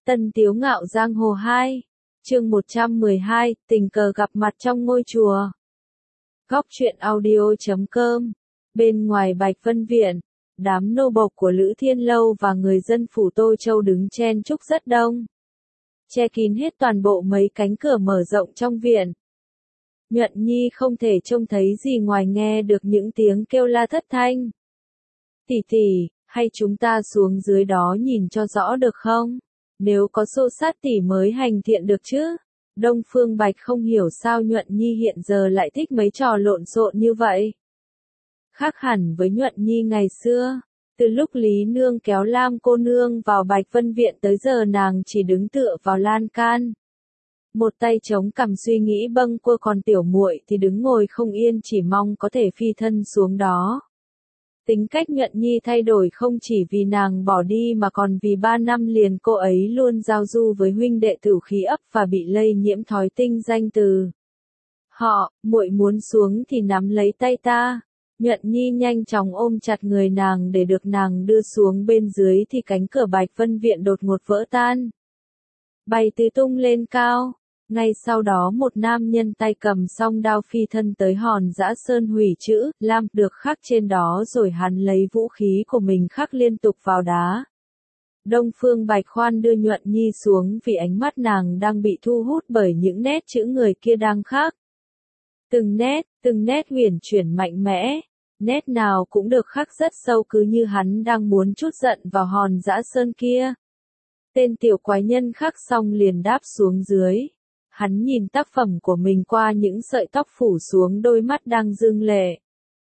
Tân Tiếu Ngạo Giang Hồ 2, chương 112, tình cờ gặp mặt trong ngôi chùa. Góc truyện audio.com. Bên ngoài Bạch Vân Viện, đám nô bộc của Lữ Thiên Lâu và người dân phủ Tô Châu đứng chen chúc rất đông, che kín hết toàn bộ mấy cánh cửa mở rộng trong viện. Nhuận Nhi không thể trông thấy gì ngoài nghe được những tiếng kêu la thất thanh. Tỷ tỷ, hay chúng ta xuống dưới đó nhìn cho rõ được không? Nếu có xô sát tỷ mới hành thiện được chứ? Đông Phương Bạch không hiểu sao Nhuận Nhi hiện giờ lại thích mấy trò lộn xộn như vậy. Khác hẳn với Nhuận Nhi ngày xưa, từ lúc Lý Nương kéo Lam cô nương vào Bạch Vân Viện tới giờ nàng chỉ đứng tựa vào lan can. Một tay chống cằm suy nghĩ bâng quơ, còn tiểu muội thì đứng ngồi không yên chỉ mong có thể phi thân xuống đó. Tính cách Nhuận Nhi thay đổi không chỉ vì nàng bỏ đi mà còn vì 3 năm liền cô ấy luôn giao du với huynh đệ tử khí ấp và bị lây nhiễm thói tinh danh từ họ. Muội muốn xuống thì nắm lấy tay ta. Nhuận Nhi nhanh chóng ôm chặt người nàng để được nàng đưa xuống bên dưới thì cánh cửa Bạch Vân Viện đột ngột vỡ tan, bay tứ tung lên cao. Ngay sau đó một nam nhân tay cầm song đao phi thân tới Hòn Dã Sơn hủy chữ Lam được khắc trên đó, rồi hắn lấy vũ khí của mình khắc liên tục vào đá. Đông Phương Bạch khoan đưa Nhuận Nhi xuống vì ánh mắt nàng đang bị thu hút bởi những nét chữ người kia đang khắc. Từng nét huyền chuyển mạnh mẽ, nét nào cũng được khắc rất sâu, cứ như hắn đang muốn trút giận vào Hòn Dã Sơn kia. Tên tiểu quái nhân khắc xong liền đáp xuống dưới. Hắn nhìn tác phẩm của mình qua những sợi tóc phủ xuống đôi mắt đang rưng lệ.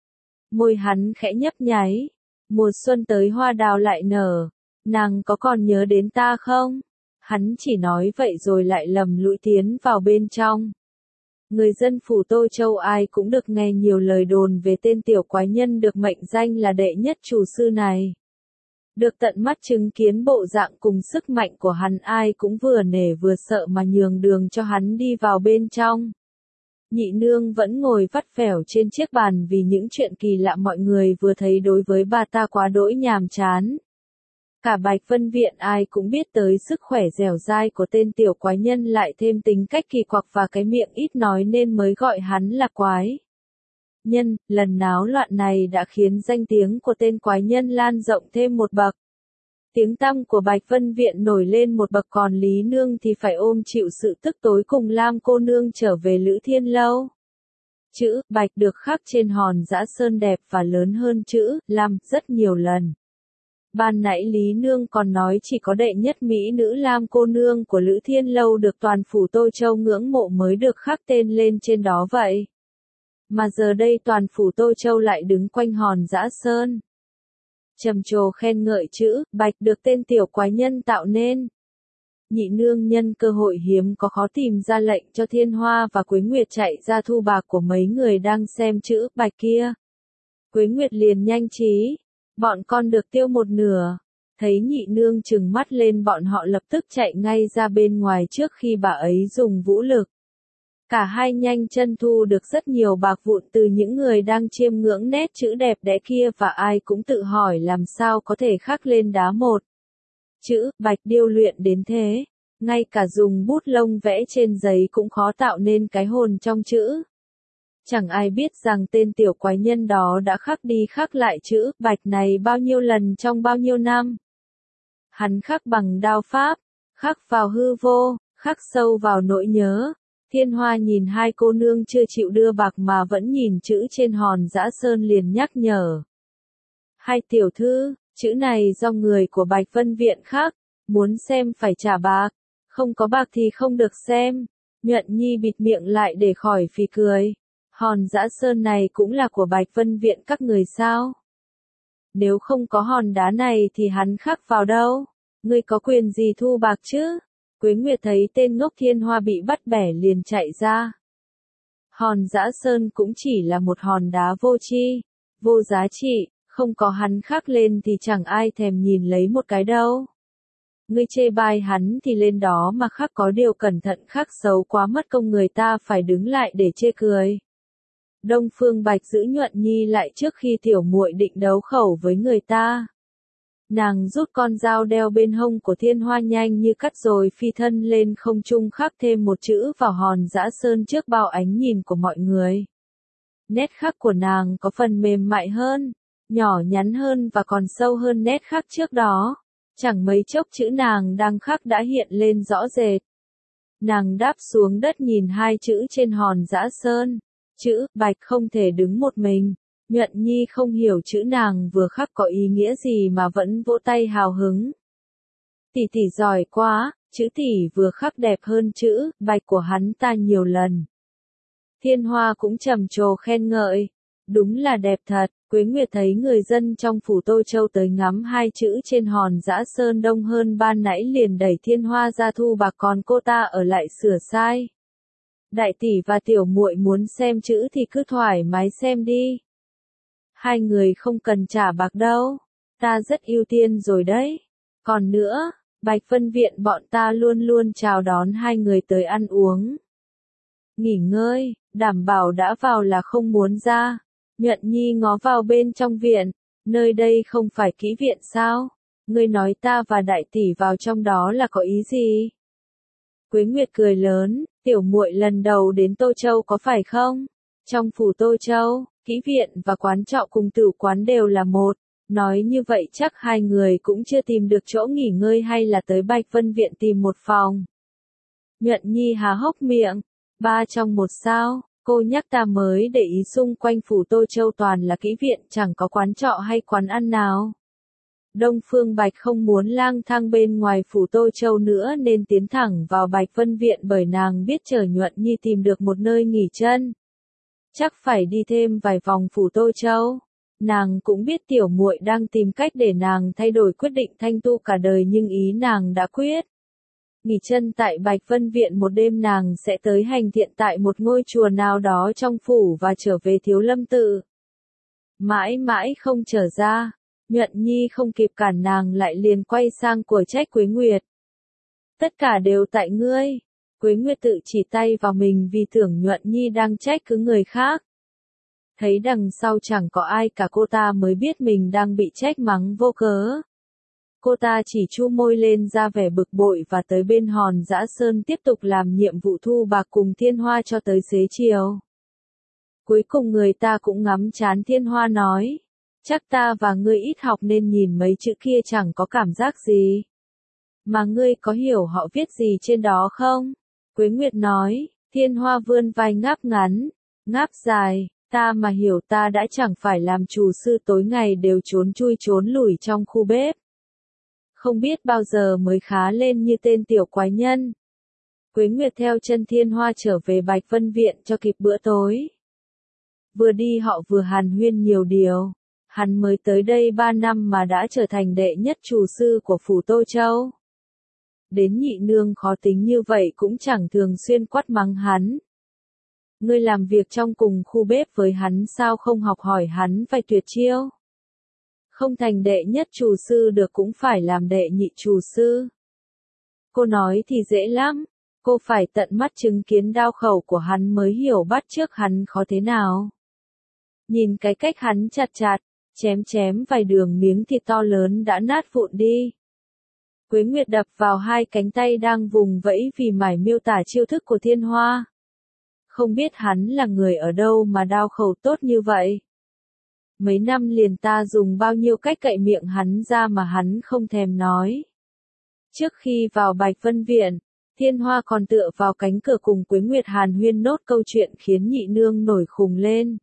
Môi hắn khẽ nhấp nháy. Mùa xuân tới hoa đào lại nở. Nàng có còn nhớ đến ta không? Hắn chỉ nói vậy rồi lại lầm lũi tiến vào bên trong. Người dân phủ Tô Châu ai cũng được nghe nhiều lời đồn về tên tiểu quái nhân được mệnh danh là đệ nhất chủ sư này. Được tận mắt chứng kiến bộ dạng cùng sức mạnh của hắn, ai cũng vừa nể vừa sợ mà nhường đường cho hắn đi vào bên trong. Nhị nương vẫn ngồi vắt vẻo trên chiếc bàn vì những chuyện kỳ lạ mọi người vừa thấy đối với bà ta quá đỗi nhàm chán. Cả Bạch Vân Viện ai cũng biết tới sức khỏe dẻo dai của tên tiểu quái nhân, lại thêm tính cách kỳ quặc và cái miệng ít nói nên mới gọi hắn là quái nhân. Lần náo loạn này đã khiến danh tiếng của tên quái nhân lan rộng thêm một bậc. Tiếng tăm của Bạch Vân Viện nổi lên một bậc, còn Lý Nương thì phải ôm chịu sự tức tối cùng Lam cô nương trở về Lữ Thiên Lâu. Chữ Bạch được khắc trên Hòn Dã Sơn đẹp và lớn hơn chữ Lam rất nhiều lần. Ban nãy Lý Nương còn nói chỉ có đệ nhất mỹ nữ Lam cô nương của Lữ Thiên Lâu được toàn phủ Tô Châu ngưỡng mộ mới được khắc tên lên trên đó vậy. Mà giờ đây toàn phủ Tô Châu lại đứng quanh Hòn Dã Sơn, trầm trồ khen ngợi chữ Bạch được tên tiểu quái nhân tạo nên. Nhị nương nhân cơ hội hiếm có khó tìm ra lệnh cho Thiên Hoa và Quế Nguyệt chạy ra thu bạc của mấy người đang xem chữ Bạch kia. Quế Nguyệt liền nhanh trí, bọn con được tiêu một nửa. Thấy nhị nương trừng mắt lên, bọn họ lập tức chạy ngay ra bên ngoài trước khi bà ấy dùng vũ lực. Cả hai nhanh chân thu được rất nhiều bạc vụn từ những người đang chiêm ngưỡng nét chữ đẹp đẽ kia, và ai cũng tự hỏi làm sao có thể khắc lên đá một chữ Bạch điêu luyện đến thế. Ngay cả dùng bút lông vẽ trên giấy cũng khó tạo nên cái hồn trong chữ. Chẳng ai biết rằng tên tiểu quái nhân đó đã khắc đi khắc lại chữ Bạch này bao nhiêu lần trong bao nhiêu năm. Hắn khắc bằng đao pháp, khắc vào hư vô, khắc sâu vào nỗi nhớ. Thiên Hoa nhìn hai cô nương chưa chịu đưa bạc mà vẫn nhìn chữ trên Hòn Dã Sơn liền nhắc nhở. Hai tiểu thư, chữ này do người của Bạch Vân Viện khắc, muốn xem phải trả bạc, không có bạc thì không được xem. Nhuận Nhi bịt miệng lại để khỏi phì cười. Hòn Dã Sơn này cũng là của Bạch Vân Viện các người sao? Nếu không có hòn đá này thì hắn khắc vào đâu? Ngươi có quyền gì thu bạc chứ? Quế Nguyệt thấy tên ngốc Thiên Hoa bị bắt bẻ liền chạy ra. Hòn Dã Sơn cũng chỉ là một hòn đá vô tri, vô giá trị, không có hắn khắc lên thì chẳng ai thèm nhìn lấy một cái đâu. Ngươi chê bai hắn thì lên đó mà khắc, có điều cẩn thận khắc xấu quá mất công người ta phải đứng lại để chê cười. Đông Phương Bạch giữ Nhuận Nhi lại trước khi tiểu muội định đấu khẩu với người ta. Nàng rút con dao đeo bên hông của Thiên Hoa nhanh như cắt rồi phi thân lên không trung khắc thêm một chữ vào hòn dã sơn trước bao ánh nhìn của mọi người. Nét khắc của nàng có phần mềm mại hơn, nhỏ nhắn hơn và còn sâu hơn nét khắc trước đó. Chẳng mấy chốc chữ nàng đang khắc đã hiện lên rõ rệt. Nàng đáp xuống đất nhìn hai chữ trên hòn dã sơn. Chữ Bạch không thể đứng một mình. Nhuận Nhi không hiểu chữ nàng vừa khắc có ý nghĩa gì mà vẫn vỗ tay hào hứng. Tỷ tỷ giỏi quá, chữ tỷ vừa khắc đẹp hơn chữ Bạch của hắn ta nhiều lần. Thiên Hoa cũng trầm trồ khen ngợi. Đúng là đẹp thật. Quế Nguyệt thấy người dân trong phủ Tô Châu tới ngắm hai chữ trên hòn dã sơn đông hơn ban nãy liền đẩy Thiên Hoa ra thu bạc, còn cô ta ở lại sửa sai. Đại tỷ và tiểu muội muốn xem chữ thì cứ thoải mái xem đi. Hai người không cần trả bạc đâu, ta rất ưu tiên rồi đấy. Còn nữa, Bạch Vân Viện bọn ta luôn luôn chào đón hai người tới ăn uống. Nghỉ ngơi, đảm bảo đã vào là không muốn ra. Nhuận Nhi ngó vào bên trong viện, nơi đây không phải kỹ viện sao? Ngươi nói ta và đại tỷ vào trong đó là có ý gì? Quế Nguyệt cười lớn, tiểu muội lần đầu đến Tô Châu có phải không? Trong phủ Tô Châu, kỹ viện và quán trọ cùng tử quán đều là một. Nói như vậy chắc hai người cũng chưa tìm được chỗ nghỉ ngơi hay là tới Bạch Vân Viện tìm một phòng. Nhuận Nhi há hốc miệng, 3 trong 1 sao? Cô nhắc ta mới để ý xung quanh phủ Tô Châu toàn là kỹ viện, chẳng có quán trọ hay quán ăn nào. Đông Phương Bạch không muốn lang thang bên ngoài phủ Tô Châu nữa nên tiến thẳng vào Bạch Vân Viện, bởi nàng biết chờ Nhuận Nhi tìm được một nơi nghỉ chân, chắc phải đi thêm vài vòng phủ Tô Châu. Nàng cũng biết tiểu muội đang tìm cách để nàng thay đổi quyết định thanh tu cả đời, nhưng ý nàng đã quyết. Nghỉ chân tại Bạch Vân Viện một đêm, nàng sẽ tới hành thiện tại một ngôi chùa nào đó trong phủ và trở về Thiếu Lâm Tự. Mãi mãi không trở ra, Nhuận Nhi không kịp cản nàng lại liền quay sang của trách Quế Nguyệt. Tất cả đều tại ngươi. Quế Nguyệt tự chỉ tay vào mình vì tưởng Nhuận Nhi đang trách cứ người khác. Thấy đằng sau chẳng có ai cả, cô ta mới biết mình đang bị trách mắng vô cớ. Cô ta chỉ chu môi lên ra vẻ bực bội và tới bên hòn dã sơn tiếp tục làm nhiệm vụ thu bạc cùng Thiên Hoa cho tới xế chiều. Cuối cùng người ta cũng ngắm chán Thiên Hoa nói, chắc ta và ngươi ít học nên nhìn mấy chữ kia chẳng có cảm giác gì. Mà ngươi có hiểu họ viết gì trên đó không? Quế Nguyệt nói. Thiên Hoa vươn vai ngáp ngắn, ngáp dài, ta mà hiểu ta đã chẳng phải làm chủ sư tối ngày đều trốn chui trốn lủi trong khu bếp. Không biết bao giờ mới khá lên như tên tiểu quái nhân. Quế Nguyệt theo chân Thiên Hoa trở về Bạch Vân Viện cho kịp bữa tối. Vừa đi họ vừa hàn huyên nhiều điều. Hắn mới tới đây 3 năm mà đã trở thành đệ nhất chủ sư của phủ Tô Châu. Đến nhị nương khó tính như vậy cũng chẳng thường xuyên quát mắng hắn. Ngươi làm việc trong cùng khu bếp với hắn sao không học hỏi hắn vài tuyệt chiêu? Không thành đệ nhất chủ sư được cũng phải làm đệ nhị chủ sư. Cô nói thì dễ lắm, cô phải tận mắt chứng kiến đao khẩu của hắn mới hiểu bắt chước hắn khó thế nào. Nhìn cái cách hắn chặt chặt, chém vài đường miếng thịt to lớn đã nát vụn đi. Quế Nguyệt đập vào hai cánh tay đang vùng vẫy vì mải miêu tả chiêu thức của Thiên Hoa. Không biết hắn là người ở đâu mà đao khẩu tốt như vậy. Mấy năm liền ta dùng bao nhiêu cách cậy miệng hắn ra mà hắn không thèm nói. Trước khi vào Bạch Vân Viện, Thiên Hoa còn tựa vào cánh cửa cùng Quế Nguyệt hàn huyên nốt câu chuyện khiến nhị nương nổi khùng lên.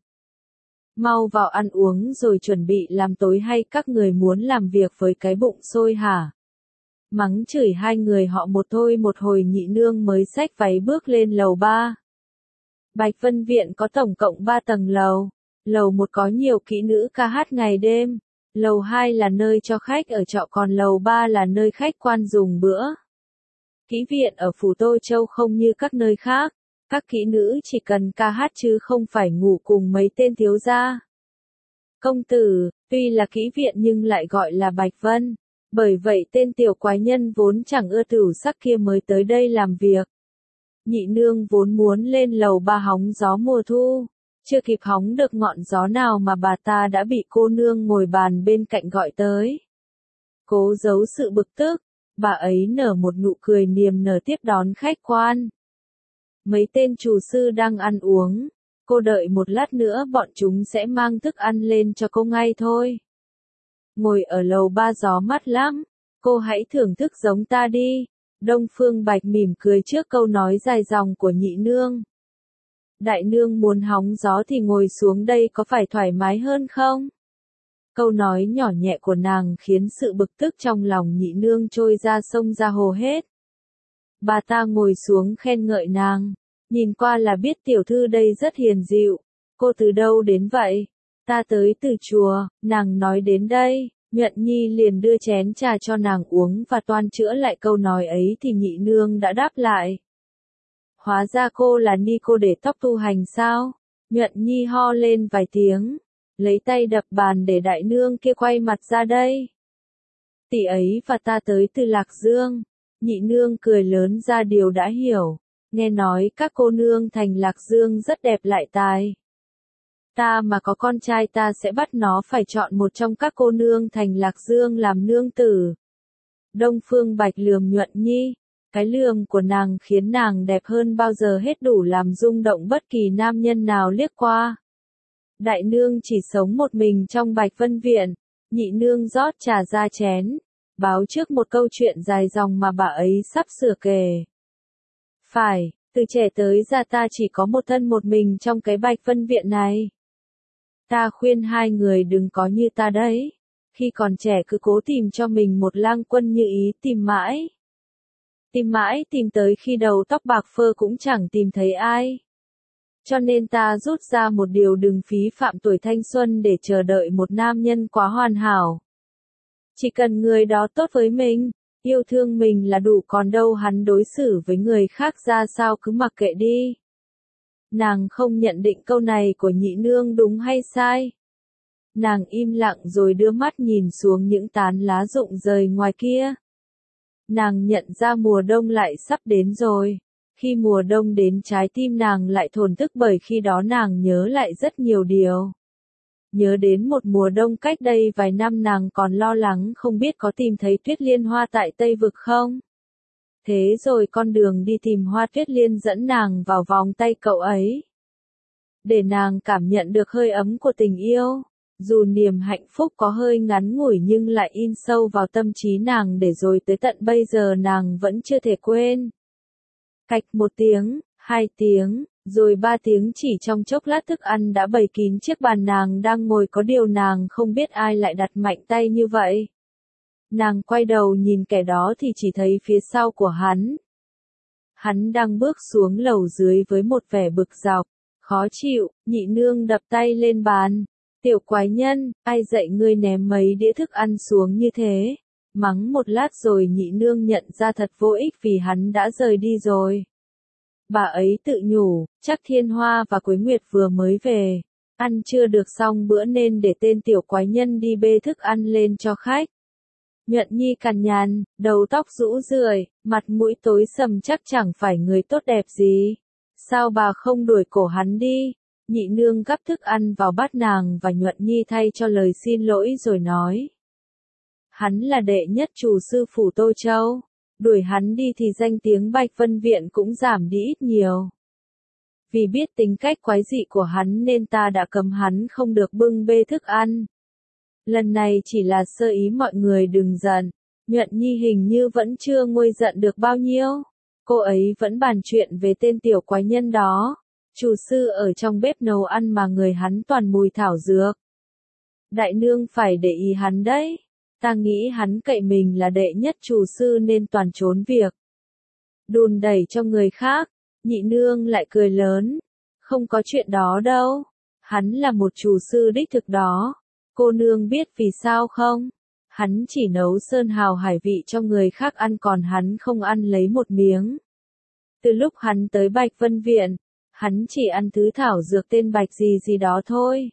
Mau vào ăn uống rồi chuẩn bị làm tối hay các người muốn làm việc với cái bụng sôi hả? Mắng chửi hai người họ một thôi một hồi nhị nương mới xách váy bước lên lầu 3. Bạch Vân Viện có tổng cộng 3 tầng lầu. Lầu 1 có nhiều kỹ nữ ca hát ngày đêm. Lầu 2 là nơi cho khách ở trọ, còn lầu 3 là nơi khách quan dùng bữa. Kỹ viện ở phủ Tô Châu không như các nơi khác. Các kỹ nữ chỉ cần ca hát chứ không phải ngủ cùng mấy tên thiếu gia. Công tử, tuy là kỹ viện nhưng lại gọi là Bạch Vân. Bởi vậy tên tiểu quái nhân vốn chẳng ưa tửu sắc kia mới tới đây làm việc. Nhị nương vốn muốn lên lầu 3 hóng gió mùa thu. Chưa kịp hóng được ngọn gió nào mà bà ta đã bị cô nương ngồi bàn bên cạnh gọi tới. Cố giấu sự bực tức, bà ấy nở một nụ cười niềm nở tiếp đón khách quan. Mấy tên chủ sư đang ăn uống, cô đợi một lát nữa bọn chúng sẽ mang thức ăn lên cho cô ngay thôi. Ngồi ở lầu ba gió mát lắm, cô hãy thưởng thức giống ta đi. Đông Phương Bạch mỉm cười trước câu nói dài dòng của nhị nương. Đại nương muốn hóng gió thì ngồi xuống đây có phải thoải mái hơn không? Câu nói nhỏ nhẹ của nàng khiến sự bực tức trong lòng nhị nương trôi ra sông ra hồ hết. Bà ta ngồi xuống khen ngợi nàng, nhìn qua là biết tiểu thư đây rất hiền dịu. Cô từ đâu đến vậy? Ta tới từ chùa, nàng nói đến đây. Nhuận Nhi liền đưa chén trà cho nàng uống và toan chữa lại câu nói ấy thì nhị nương đã đáp lại. Hóa ra cô là ni cô để tóc tu hành sao? Nhuận Nhi ho lên vài tiếng, lấy tay đập bàn để đại nương kia quay mặt ra đây. Tỷ ấy và ta tới từ Lạc Dương. Nhị nương cười lớn ra điều đã hiểu, nghe nói các cô nương thành Lạc Dương rất đẹp lại tài. Ta mà có con trai ta sẽ bắt nó phải chọn một trong các cô nương thành Lạc Dương làm nương tử. Đông Phương Bạch lườm Nhuận Nhi, cái lườm của nàng khiến nàng đẹp hơn bao giờ hết đủ làm rung động bất kỳ nam nhân nào liếc qua. Đại nương chỉ sống một mình trong Bạch Vân Viện, nhị nương rót trà ra chén, báo trước một câu chuyện dài dòng mà bà ấy sắp sửa kể. Phải, từ trẻ tới già ta chỉ có một thân một mình trong cái Bạch Vân Viện này. Ta khuyên hai người đừng có như ta đấy. Khi còn trẻ cứ cố tìm cho mình một lang quân như ý tìm mãi. Tìm mãi tìm tới khi đầu tóc bạc phơ cũng chẳng tìm thấy ai. Cho nên ta rút ra một điều đừng phí phạm tuổi thanh xuân để chờ đợi một nam nhân quá hoàn hảo. Chỉ cần người đó tốt với mình, yêu thương mình là đủ, còn đâu hắn đối xử với người khác ra sao cứ mặc kệ đi. Nàng không nhận định câu này của nhị nương đúng hay sai. Nàng im lặng rồi đưa mắt nhìn xuống những tán lá rụng rời ngoài kia. Nàng nhận ra mùa đông lại sắp đến rồi. Khi mùa đông đến trái tim nàng lại thổn thức bởi khi đó nàng nhớ lại rất nhiều điều. Nhớ đến một mùa đông cách đây vài năm nàng còn lo lắng không biết có tìm thấy tuyết liên hoa tại Tây Vực không. Thế rồi con đường đi tìm hoa tuyết liên dẫn nàng vào vòng tay cậu ấy. Để nàng cảm nhận được hơi ấm của tình yêu. Dù niềm hạnh phúc có hơi ngắn ngủi nhưng lại in sâu vào tâm trí nàng để rồi tới tận bây giờ nàng vẫn chưa thể quên. Cạch 1 tiếng, 2 tiếng, rồi 3 tiếng, chỉ trong chốc lát thức ăn đã bày kín chiếc bàn nàng đang ngồi, có điều nàng không biết ai lại đặt mạnh tay như vậy. Nàng quay đầu nhìn kẻ đó thì chỉ thấy phía sau của hắn. Hắn đang bước xuống lầu dưới với một vẻ bực dọc, khó chịu. Nhị nương đập tay lên bàn. Tiểu quái nhân, ai dạy ngươi ném mấy đĩa thức ăn xuống như thế? Mắng một lát rồi nhị nương nhận ra thật vô ích vì hắn đã rời đi rồi. Bà ấy tự nhủ, chắc Thiên Hoa và Quế Nguyệt vừa mới về, ăn chưa được xong bữa nên để tên tiểu quái nhân đi bê thức ăn lên cho khách. Nhuận Nhi cằn nhằn, đầu tóc rũ rượi, mặt mũi tối sầm chắc chẳng phải người tốt đẹp gì. Sao bà không đuổi cổ hắn đi? Nhị nương gắp thức ăn vào bát nàng và Nhuận Nhi thay cho lời xin lỗi rồi nói. Hắn là đệ nhất chủ sư phủ Tô Châu. Đuổi hắn đi thì danh tiếng Bạch Vân Viện cũng giảm đi ít nhiều. Vì biết tính cách quái dị của hắn nên ta đã cấm hắn không được bưng bê thức ăn. Lần này chỉ là sơ ý, mọi người đừng giận. Nhuận Nhi hình như vẫn chưa nguôi giận được bao nhiêu. Cô ấy vẫn bàn chuyện về tên tiểu quái nhân đó. Chủ sư ở trong bếp nấu ăn mà người hắn toàn mùi thảo dược. Đại nương phải để ý hắn đấy. Ta nghĩ hắn cậy mình là đệ nhất chủ sư nên toàn trốn việc. Đùn đẩy cho người khác. Nhị nương lại cười lớn. Không có chuyện đó đâu. Hắn là một chủ sư đích thực đó. Cô nương biết vì sao không? Hắn chỉ nấu sơn hào hải vị cho người khác ăn còn hắn không ăn lấy một miếng. Từ lúc hắn tới Bạch Vân Viện, hắn chỉ ăn thứ thảo dược tên bạch gì gì đó thôi.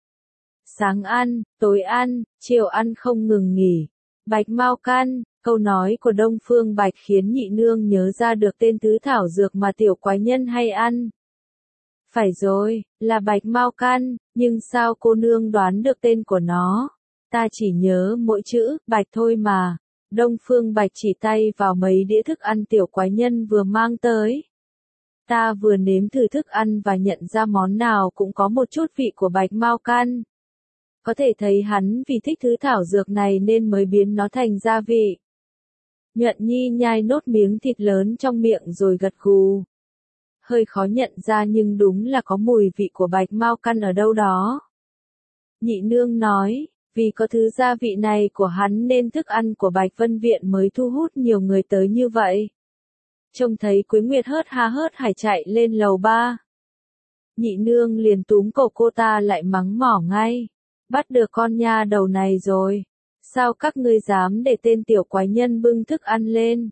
Sáng ăn, tối ăn, chiều ăn không ngừng nghỉ. Bạch Mao Căn, câu nói của Đông Phương Bạch khiến nhị nương nhớ ra được tên thứ thảo dược mà tiểu quái nhân hay ăn. Phải rồi, là Bạch Mao Căn, nhưng sao cô nương đoán được tên của nó? Ta chỉ nhớ mỗi chữ, Bạch thôi mà. Đông Phương Bạch chỉ tay vào mấy đĩa thức ăn tiểu quái nhân vừa mang tới. Ta vừa nếm thử thức ăn và nhận ra món nào cũng có một chút vị của bạch mao căn. Có thể thấy hắn vì thích thứ thảo dược này nên mới biến nó thành gia vị. Nhuận Nhi nhai nốt miếng thịt lớn trong miệng rồi gật gù. Hơi khó nhận ra nhưng đúng là có mùi vị của bạch mao căn ở đâu đó. Nhị nương nói, vì có thứ gia vị này của hắn nên thức ăn của Bạch Vân Viện mới thu hút nhiều người tới như vậy. Trông thấy Quế Nguyệt hớt ha hớt hải chạy lên lầu 3. Nhị nương liền túm cổ cô ta lại mắng mỏ ngay. Bắt được con nha đầu này rồi. Sao các ngươi dám để tên tiểu quái nhân bưng thức ăn lên?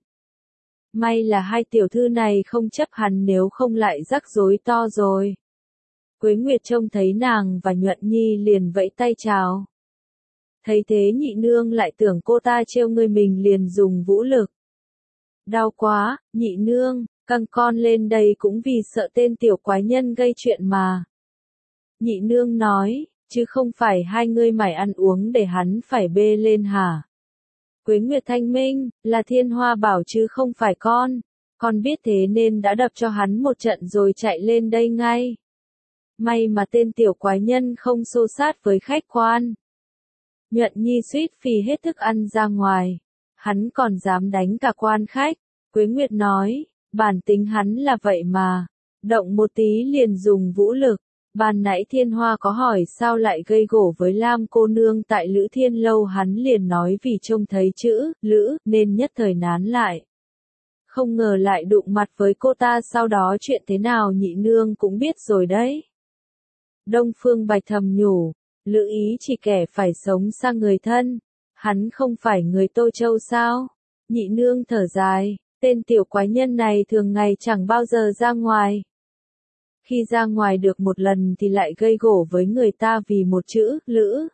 May là hai tiểu thư này không chấp hắn nếu không lại rắc rối to rồi. Quế Nguyệt trông thấy nàng và Nhuận Nhi liền vẫy tay chào. Thấy thế nhị nương lại tưởng cô ta trêu người mình liền dùng vũ lực. Đau quá, nhị nương, căng con lên đây cũng vì sợ tên tiểu quái nhân gây chuyện mà. Nhị nương nói, chứ không phải hai ngươi mải ăn uống để hắn phải bê lên hả? Quế Nguyệt thanh minh, là Thiên Hoa bảo chứ không phải con biết thế nên đã đập cho hắn một trận rồi chạy lên đây ngay. May mà tên tiểu quái nhân không xô sát với khách quan. Nhuận Nhi suýt phì hết thức ăn ra ngoài. Hắn còn dám đánh cả quan khách. Quế Nguyệt nói, bản tính hắn là vậy mà. Động một tí liền dùng vũ lực. Ban nãy Thiên Hoa có hỏi sao lại gây gổ với Lam cô nương tại Lữ Thiên Lâu, hắn liền nói vì trông thấy chữ Lữ nên nhất thời nán lại. Không ngờ lại đụng mặt với cô ta, sau đó chuyện thế nào nhị nương cũng biết rồi đấy. Đông Phương Bạch thầm nhủ, Lữ ý chỉ kẻ phải sống sang người thân, hắn không phải người Tô Châu sao? Nhị nương thở dài, tên tiểu quái nhân này thường ngày chẳng bao giờ ra ngoài. Khi ra ngoài được một lần thì lại gây gổ với người ta vì một chữ Lữ.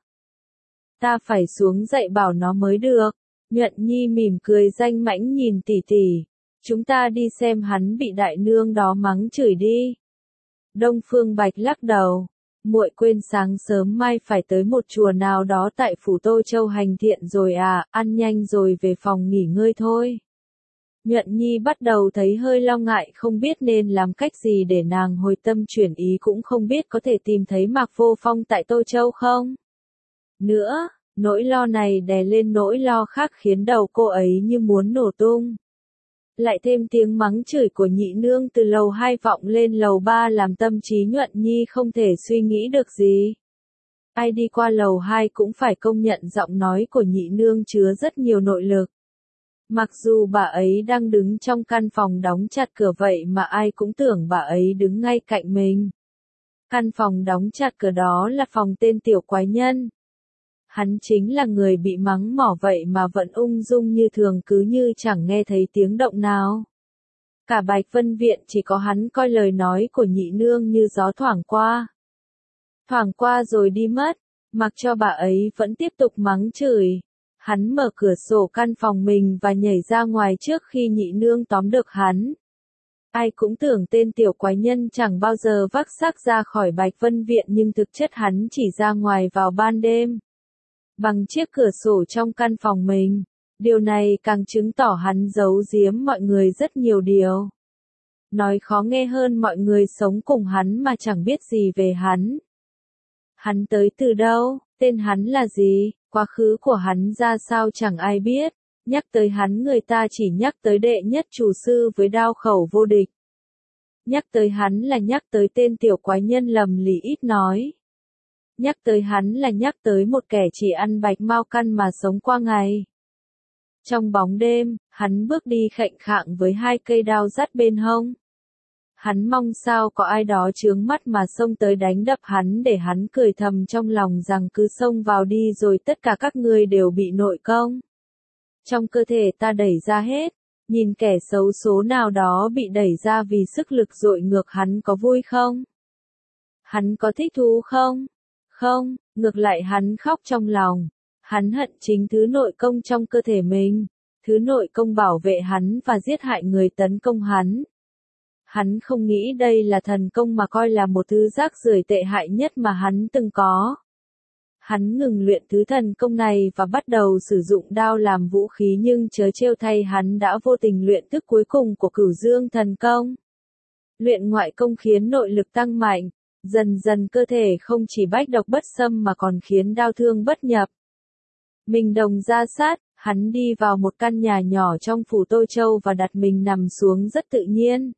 Ta phải xuống dạy bảo nó mới được. Nhuận Nhi mỉm cười danh mãnh nhìn tỷ tỷ. Chúng ta đi xem hắn bị đại nương đó mắng chửi đi. Đông Phương Bạch lắc đầu. Muội quên sáng sớm mai phải tới một chùa nào đó tại phủ Tô Châu hành thiện rồi à, ăn nhanh rồi về phòng nghỉ ngơi thôi. Nhuận Nhi bắt đầu thấy hơi lo ngại, không biết nên làm cách gì để nàng hồi tâm chuyển ý, cũng không biết có thể tìm thấy Mạc Vô Phong tại Tô Châu không. Nữa, nỗi lo này đè lên nỗi lo khác khiến đầu cô ấy như muốn nổ tung. Lại thêm tiếng mắng chửi của nhị nương từ lầu 2 vọng lên lầu 3 làm tâm trí Nhuận Nhi không thể suy nghĩ được gì. Ai đi qua lầu 2 cũng phải công nhận giọng nói của nhị nương chứa rất nhiều nội lực. Mặc dù bà ấy đang đứng trong căn phòng đóng chặt cửa vậy mà ai cũng tưởng bà ấy đứng ngay cạnh mình. Căn phòng đóng chặt cửa đó là phòng tên tiểu quái nhân. Hắn chính là người bị mắng mỏ vậy mà vẫn ung dung như thường, cứ như chẳng nghe thấy tiếng động nào. Cả Bạch Vân Viện chỉ có hắn coi lời nói của nhị nương như gió thoảng qua. Thoảng qua rồi đi mất, mặc cho bà ấy vẫn tiếp tục mắng chửi. Hắn mở cửa sổ căn phòng mình và nhảy ra ngoài trước khi nhị nương tóm được hắn. Ai cũng tưởng tên tiểu quái nhân chẳng bao giờ vác xác ra khỏi Bạch Vân Viện, nhưng thực chất hắn chỉ ra ngoài vào ban đêm. Bằng chiếc cửa sổ trong căn phòng mình. Điều này càng chứng tỏ hắn giấu giếm mọi người rất nhiều điều. Nói khó nghe hơn, mọi người sống cùng hắn mà chẳng biết gì về hắn. Hắn tới từ đâu, tên hắn là gì, quá khứ của hắn ra sao chẳng ai biết. Nhắc tới hắn người ta chỉ nhắc tới đệ nhất chủ sư với đao khẩu vô địch. Nhắc tới hắn là nhắc tới tên tiểu quái nhân lầm lì ít nói. Nhắc tới hắn là nhắc tới một kẻ chỉ ăn bạch mao căn mà sống qua ngày. Trong bóng đêm, hắn bước đi khệnh khạng với hai cây đao dắt bên hông. Hắn mong sao có ai đó chướng mắt mà xông tới đánh đập hắn, để hắn cười thầm trong lòng rằng cứ xông vào đi rồi tất cả các ngươi đều bị nội công trong cơ thể ta đẩy ra hết. Nhìn kẻ xấu số nào đó bị đẩy ra vì sức lực dội ngược, hắn có vui không? Hắn có thích thú không? Không, ngược lại hắn khóc trong lòng. Hắn hận chính thứ nội công trong cơ thể mình, thứ nội công bảo vệ hắn và giết hại người tấn công hắn. Hắn không nghĩ đây là thần công mà coi là một thứ rác rưởi tệ hại nhất mà hắn từng có. Hắn ngừng luyện thứ thần công này và bắt đầu sử dụng đao làm vũ khí, nhưng chớ trêu thay, hắn đã vô tình luyện thức cuối cùng của Cửu Dương thần công. Luyện ngoại công khiến nội lực tăng mạnh, dần dần cơ thể không chỉ bách độc bất xâm mà còn khiến đao thương bất nhập. Mình đồng ra sát, hắn đi vào một căn nhà nhỏ trong phủ Tô Châu và đặt mình nằm xuống rất tự nhiên.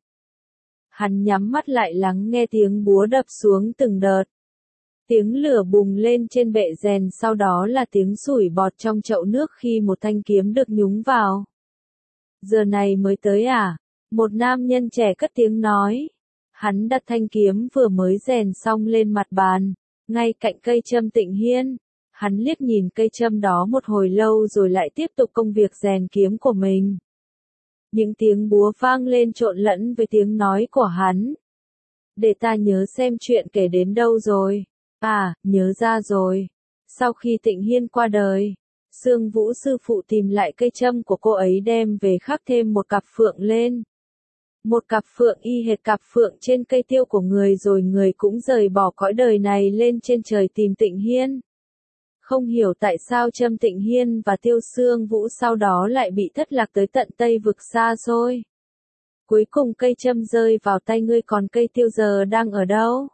Hắn nhắm mắt lại lắng nghe tiếng búa đập xuống từng đợt. Tiếng lửa bùng lên trên bệ rèn, sau đó là tiếng sủi bọt trong chậu nước khi một thanh kiếm được nhúng vào. Giờ này mới tới à? Một nam nhân trẻ cất tiếng nói. Hắn đặt thanh kiếm vừa mới rèn xong lên mặt bàn, ngay cạnh cây châm Tịnh Hiên. Hắn liếc nhìn cây châm đó một hồi lâu rồi lại tiếp tục công việc rèn kiếm của mình. Những tiếng búa vang lên trộn lẫn với tiếng nói của hắn. Để ta nhớ xem chuyện kể đến đâu rồi. À, nhớ ra rồi. Sau khi Tịnh Hiên qua đời, Sương Vũ sư phụ tìm lại cây châm của cô ấy đem về khắc thêm một cặp phượng lên. Một cặp phượng y hệt cặp phượng trên cây tiêu của người, rồi người cũng rời bỏ cõi đời này lên trên trời tìm Tịnh Hiên. Không hiểu tại sao châm Tịnh Hiên và tiêu Sương Vũ sau đó lại bị thất lạc tới tận Tây vực xa xôi. Cuối cùng cây châm rơi vào tay ngươi, còn cây tiêu giờ đang ở đâu?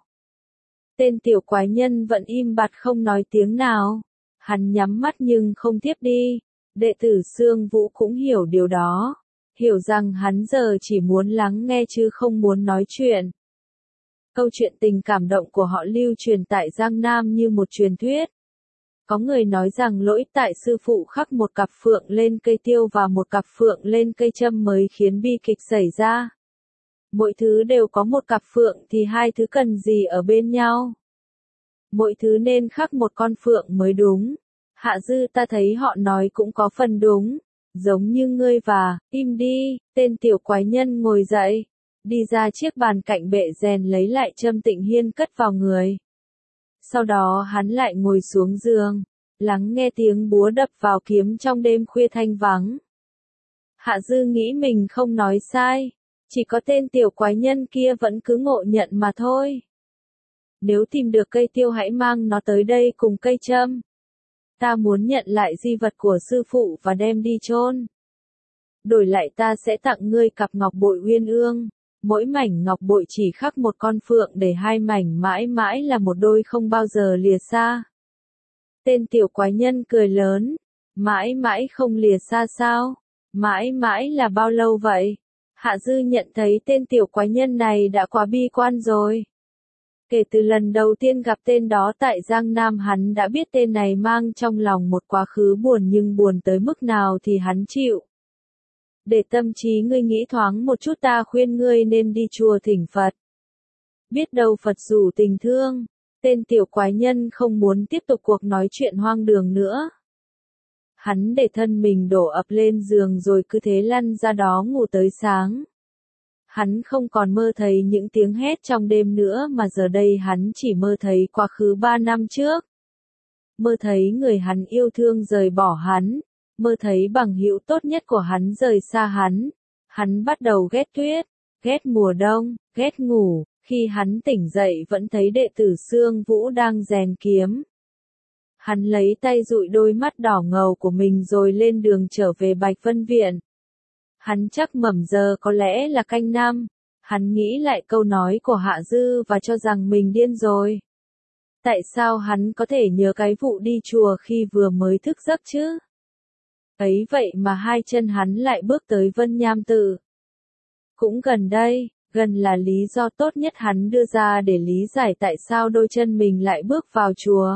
Tên tiểu quái nhân vẫn im bặt không nói tiếng nào. Hắn nhắm mắt nhưng không tiếp đi. Đệ tử Sương Vũ cũng hiểu điều đó. Hiểu rằng hắn giờ chỉ muốn lắng nghe chứ không muốn nói chuyện. Câu chuyện tình cảm động của họ lưu truyền tại Giang Nam như một truyền thuyết. Có người nói rằng lỗi tại sư phụ khắc một cặp phượng lên cây tiêu và một cặp phượng lên cây châm mới khiến bi kịch xảy ra. Mỗi thứ đều có một cặp phượng thì hai thứ cần gì ở bên nhau? Mỗi thứ nên khắc một con phượng mới đúng. Hạ Dư, ta thấy họ nói cũng có phần đúng. Giống như ngươi và, im đi, tên tiểu quái nhân ngồi dậy. Đi ra chiếc bàn cạnh bệ rèn lấy lại châm Tịnh Hiên cất vào người. Sau đó hắn lại ngồi xuống giường, lắng nghe tiếng búa đập vào kiếm trong đêm khuya thanh vắng. Hạ Dư nghĩ mình không nói sai, chỉ có tên tiểu quái nhân kia vẫn cứ ngộ nhận mà thôi. Nếu tìm được cây tiêu hãy mang nó tới đây cùng cây châm. Ta muốn nhận lại di vật của sư phụ và đem đi chôn. Đổi lại ta sẽ tặng ngươi cặp ngọc bội uyên ương. Mỗi mảnh ngọc bội chỉ khắc một con phượng, để hai mảnh mãi mãi là một đôi không bao giờ lìa xa. Tên tiểu quái nhân cười lớn. Mãi mãi không lìa xa sao? Mãi mãi là bao lâu vậy? Hạ Dư nhận thấy tên tiểu quái nhân này đã quá bi quan rồi. Kể từ lần đầu tiên gặp tên đó tại Giang Nam, hắn đã biết tên này mang trong lòng một quá khứ buồn, nhưng buồn tới mức nào thì hắn chịu. Để tâm trí ngươi nghĩ thoáng một chút, ta khuyên ngươi nên đi chùa thỉnh Phật. Biết đâu Phật rủ tình thương. Tên tiểu quái nhân không muốn tiếp tục cuộc nói chuyện hoang đường nữa. Hắn để thân mình đổ ập lên giường rồi cứ thế lăn ra đó ngủ tới sáng. Hắn không còn mơ thấy những tiếng hét trong đêm nữa, mà giờ đây hắn chỉ mơ thấy quá khứ 3 năm trước. Mơ thấy người hắn yêu thương rời bỏ hắn. Mơ thấy bằng hữu tốt nhất của hắn rời xa hắn. Hắn bắt đầu ghét tuyết, ghét mùa đông, ghét ngủ. Khi hắn tỉnh dậy vẫn thấy đệ tử Sương Vũ đang rèn kiếm. Hắn lấy tay dụi đôi mắt đỏ ngầu của mình rồi lên đường trở về Bạch Vân Viện. Hắn chắc mẩm giờ có lẽ là canh năm. Hắn nghĩ lại câu nói của Hạ Dư và cho rằng mình điên rồi. Tại sao hắn có thể nhớ cái vụ đi chùa khi vừa mới thức giấc chứ? Ấy vậy mà hai chân hắn lại bước tới Vân Nham Tự. Cũng gần đây, gần là lý do tốt nhất hắn đưa ra để lý giải tại sao đôi chân mình lại bước vào chùa.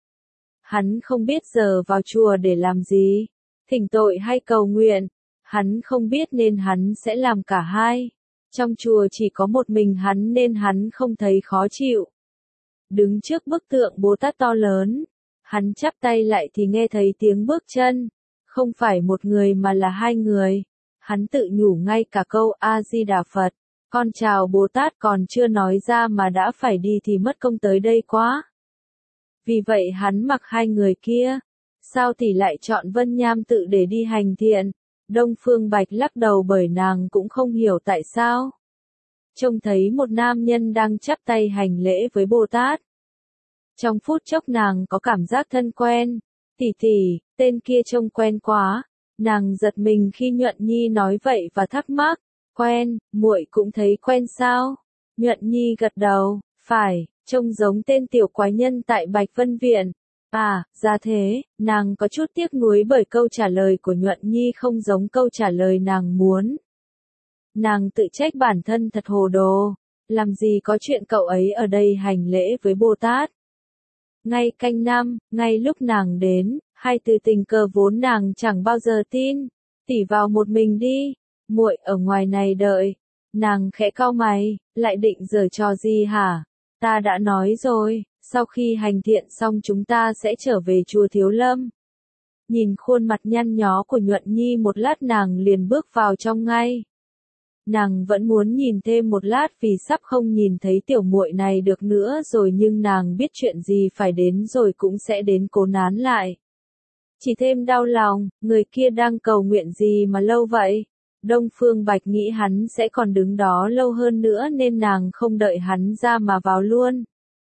Hắn không biết giờ vào chùa để làm gì, thỉnh tội hay cầu nguyện. Hắn không biết nên hắn sẽ làm cả hai. Trong chùa chỉ có một mình hắn nên hắn không thấy khó chịu. Đứng trước bức tượng Bồ Tát to lớn, hắn chắp tay lại thì nghe thấy tiếng bước chân. Không phải một người mà là hai người. Hắn tự nhủ ngay cả câu A-di-đà Phật. Con chào Bồ Tát còn chưa nói ra mà đã phải đi thì mất công tới đây quá. Vì vậy hắn mặc hai người kia. Sao thì lại chọn Vân Nham Tự để đi hành thiện? Đông Phương Bạch lắc đầu bởi nàng cũng không hiểu tại sao. Trông thấy một nam nhân đang chắp tay hành lễ với Bồ Tát. Trong phút chốc nàng có cảm giác thân quen. Tỷ tỷ, tên kia trông quen quá. Nàng giật mình khi Nhuận Nhi nói vậy và thắc mắc. Quen, muội cũng thấy quen sao? Nhuận Nhi gật đầu, phải, trông giống tên tiểu quái nhân tại Bạch Vân Viện. À, ra thế, nàng có chút tiếc nuối bởi câu trả lời của Nhuận Nhi không giống câu trả lời nàng muốn. Nàng tự trách bản thân thật hồ đồ, làm gì có chuyện cậu ấy ở đây hành lễ với Bồ Tát. Ngay canh năm, ngay lúc nàng đến, hai từ tình cờ vốn nàng chẳng bao giờ tin. Tỷ vào một mình đi, muội ở ngoài này đợi. Nàng khẽ cau mày, lại định giở trò gì hả? Ta đã nói rồi, sau khi hành thiện xong chúng ta sẽ trở về chùa Thiếu Lâm. Nhìn khuôn mặt nhăn nhó của Nhuận Nhi một lát nàng liền bước vào trong ngay. Nàng vẫn muốn nhìn thêm một lát vì sắp không nhìn thấy tiểu muội này được nữa rồi nhưng nàng biết chuyện gì phải đến rồi cũng sẽ đến cố nán lại. Chỉ thêm đau lòng, người kia đang cầu nguyện gì mà lâu vậy? Đông Phương Bạch nghĩ hắn sẽ còn đứng đó lâu hơn nữa nên nàng không đợi hắn ra mà vào luôn.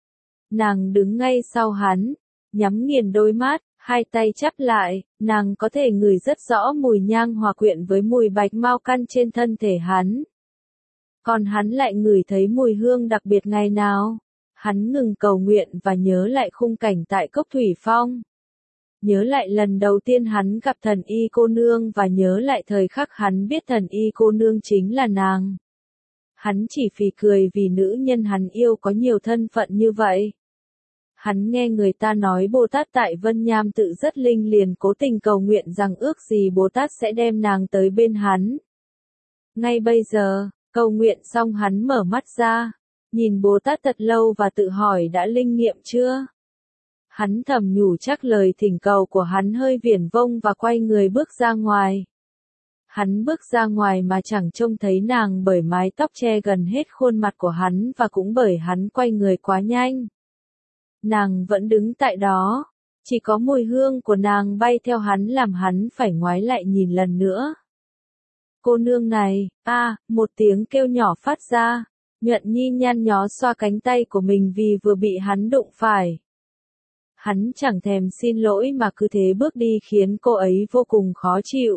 Nàng đứng ngay sau hắn, nhắm nghiền đôi mắt, hai tay chắp lại, nàng có thể ngửi rất rõ mùi nhang hòa quyện với mùi bạch mao căn trên thân thể hắn. Còn hắn lại ngửi thấy mùi hương đặc biệt ngày nào. Hắn ngừng cầu nguyện và nhớ lại khung cảnh tại Cốc Thủy Phong. Nhớ lại lần đầu tiên hắn gặp thần y cô nương và nhớ lại thời khắc hắn biết thần y cô nương chính là nàng. Hắn chỉ phì cười vì nữ nhân hắn yêu có nhiều thân phận như vậy. Hắn nghe người ta nói Bồ Tát tại Vân Nham tự rất linh liền cố tình cầu nguyện rằng ước gì Bồ Tát sẽ đem nàng tới bên hắn. Ngay bây giờ, cầu nguyện xong hắn mở mắt ra, nhìn Bồ Tát thật lâu và tự hỏi đã linh nghiệm chưa? Hắn thầm nhủ chắc lời thỉnh cầu của hắn hơi viển vông và quay người bước ra ngoài. Hắn bước ra ngoài mà chẳng trông thấy nàng bởi mái tóc che gần hết khuôn mặt của hắn và cũng bởi hắn quay người quá nhanh. Nàng vẫn đứng tại đó, chỉ có mùi hương của nàng bay theo hắn làm hắn phải ngoái lại nhìn lần nữa. Cô nương này, một tiếng kêu nhỏ phát ra, Nhuận Nhi nhăn nhó xoa cánh tay của mình vì vừa bị hắn đụng phải. Hắn chẳng thèm xin lỗi mà cứ thế bước đi khiến cô ấy vô cùng khó chịu.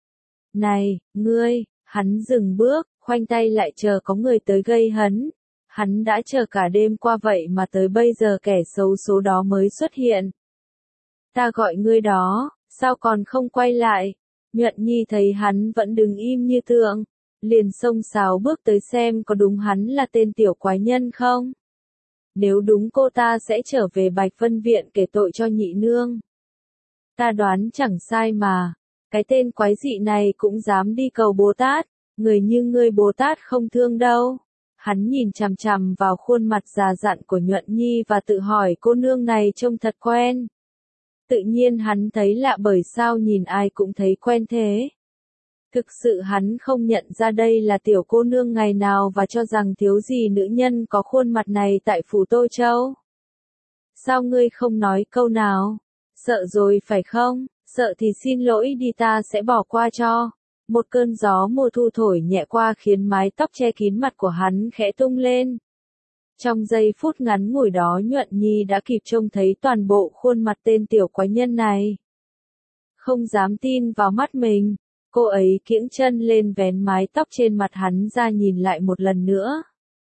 Này, ngươi, hắn dừng bước, khoanh tay lại chờ có người tới gây hấn. Hắn đã chờ cả đêm qua vậy mà tới bây giờ kẻ xấu số đó mới xuất hiện. Ta gọi ngươi đó, sao còn không quay lại? Nhuận Nhi thấy hắn vẫn đứng im như tượng, liền xông xáo bước tới xem có đúng hắn là tên tiểu quái nhân không? Nếu đúng cô ta sẽ trở về Bạch Vân Viện kể tội cho nhị nương. Ta đoán chẳng sai mà, cái tên quái dị này cũng dám đi cầu Bồ Tát, người như ngươi Bồ Tát không thương đâu. Hắn nhìn chằm chằm vào khuôn mặt già dặn của Nhuận Nhi và tự hỏi cô nương này trông thật quen. Tự nhiên hắn thấy lạ bởi sao nhìn ai cũng thấy quen thế. Thực sự hắn không nhận ra đây là tiểu cô nương ngày nào và cho rằng thiếu gì nữ nhân có khuôn mặt này tại phủ Tô Châu. Sao ngươi không nói câu nào? Sợ rồi phải không? Sợ thì xin lỗi đi ta sẽ bỏ qua cho. Một cơn gió mùa thu thổi nhẹ qua khiến mái tóc che kín mặt của hắn khẽ tung lên. Trong giây phút ngắn ngủi đó Nhuận Nhi đã kịp trông thấy toàn bộ khuôn mặt tên tiểu quái nhân này. Không dám tin vào mắt mình, cô ấy kiễng chân lên vén mái tóc trên mặt hắn ra nhìn lại một lần nữa.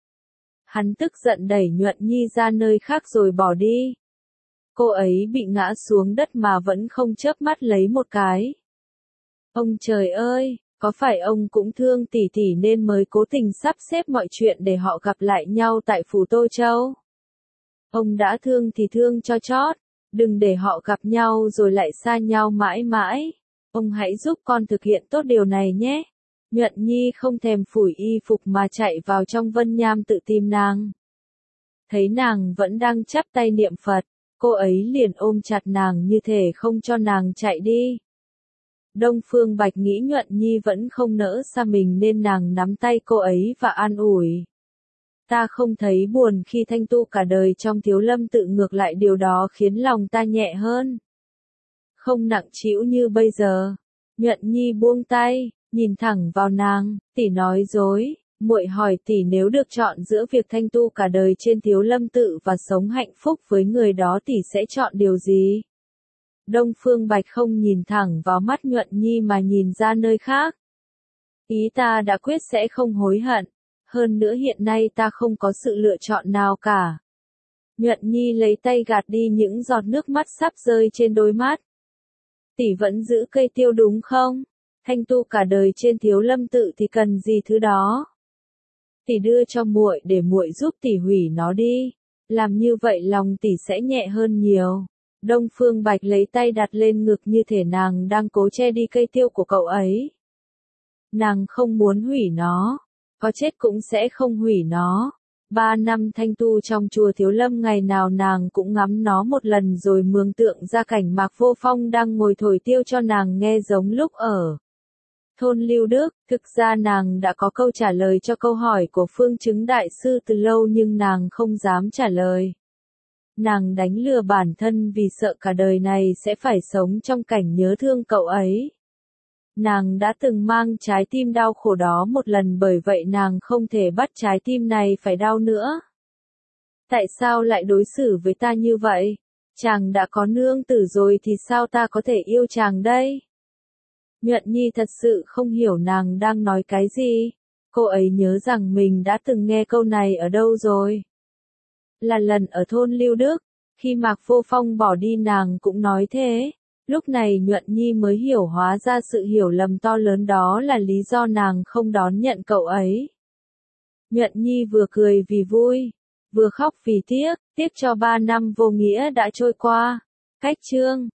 Hắn tức giận đẩy Nhuận Nhi ra nơi khác rồi bỏ đi. Cô ấy bị ngã xuống đất mà vẫn không chớp mắt lấy một cái. Ông trời ơi, có phải ông cũng thương tỷ tỷ nên mới cố tình sắp xếp mọi chuyện để họ gặp lại nhau tại phủ Tô Châu? Ông đã thương thì thương cho chót, đừng để họ gặp nhau rồi lại xa nhau mãi mãi. Ông hãy giúp con thực hiện tốt điều này nhé. Nhuận Nhi không thèm phủi y phục mà chạy vào trong Vân Nham tự tìm nàng. Thấy nàng vẫn đang chắp tay niệm Phật, cô ấy liền ôm chặt nàng như thể không cho nàng chạy đi. Đông Phương Bạch nghĩ Nhuận Nhi vẫn không nỡ xa mình nên nàng nắm tay cô ấy và an ủi. Ta không thấy buồn khi thanh tu cả đời trong Thiếu Lâm tự, ngược lại điều đó khiến lòng ta nhẹ hơn. Không nặng trĩu như bây giờ. Nhuận Nhi buông tay, nhìn thẳng vào nàng, tỷ nói dối, Muội hỏi tỷ nếu được chọn giữa việc thanh tu cả đời trên Thiếu Lâm tự và sống hạnh phúc với người đó tỷ sẽ chọn điều gì? Đông Phương Bạch không nhìn thẳng vào mắt Nhuận Nhi mà nhìn ra nơi khác. Ý ta đã quyết sẽ không hối hận. Hơn nữa hiện nay ta không có sự lựa chọn nào cả. Nhuận Nhi lấy tay gạt đi những giọt nước mắt sắp rơi trên đôi mắt. Tỷ vẫn giữ cây tiêu đúng không? Thanh tu cả đời trên Thiếu Lâm tự thì cần gì thứ đó? Tỷ đưa cho muội để muội giúp tỷ hủy nó đi. Làm như vậy lòng tỷ sẽ nhẹ hơn nhiều. Đông Phương Bạch lấy tay đặt lên ngực như thể nàng đang cố che đi cây tiêu của cậu ấy. Nàng không muốn hủy nó. Có chết cũng sẽ không hủy nó. 3 năm thanh tu trong chùa Thiếu Lâm ngày nào nàng cũng ngắm nó một lần rồi mường tượng ra cảnh Mạc Vô Phong đang ngồi thổi tiêu cho nàng nghe giống lúc ở thôn Lưu Đức. Thực ra nàng đã có câu trả lời cho câu hỏi của Phương Chứng Đại Sư từ lâu nhưng nàng không dám trả lời. Nàng đánh lừa bản thân vì sợ cả đời này sẽ phải sống trong cảnh nhớ thương cậu ấy. Nàng đã từng mang trái tim đau khổ đó một lần bởi vậy nàng không thể bắt trái tim này phải đau nữa. Tại sao lại đối xử với ta như vậy? Chàng đã có nương tử rồi thì sao ta có thể yêu chàng đây? Nhuận Nhi thật sự không hiểu nàng đang nói cái gì. Cô ấy nhớ rằng mình đã từng nghe câu này ở đâu rồi. Là lần ở thôn Lưu Đức, khi Mạc Vô Phong bỏ đi nàng cũng nói thế. Lúc này Nhuận Nhi mới hiểu hóa ra sự hiểu lầm to lớn đó là lý do nàng không đón nhận cậu ấy. Nhuận Nhi vừa cười vì vui, vừa khóc vì tiếc cho 3 năm vô nghĩa đã trôi qua. Cách chương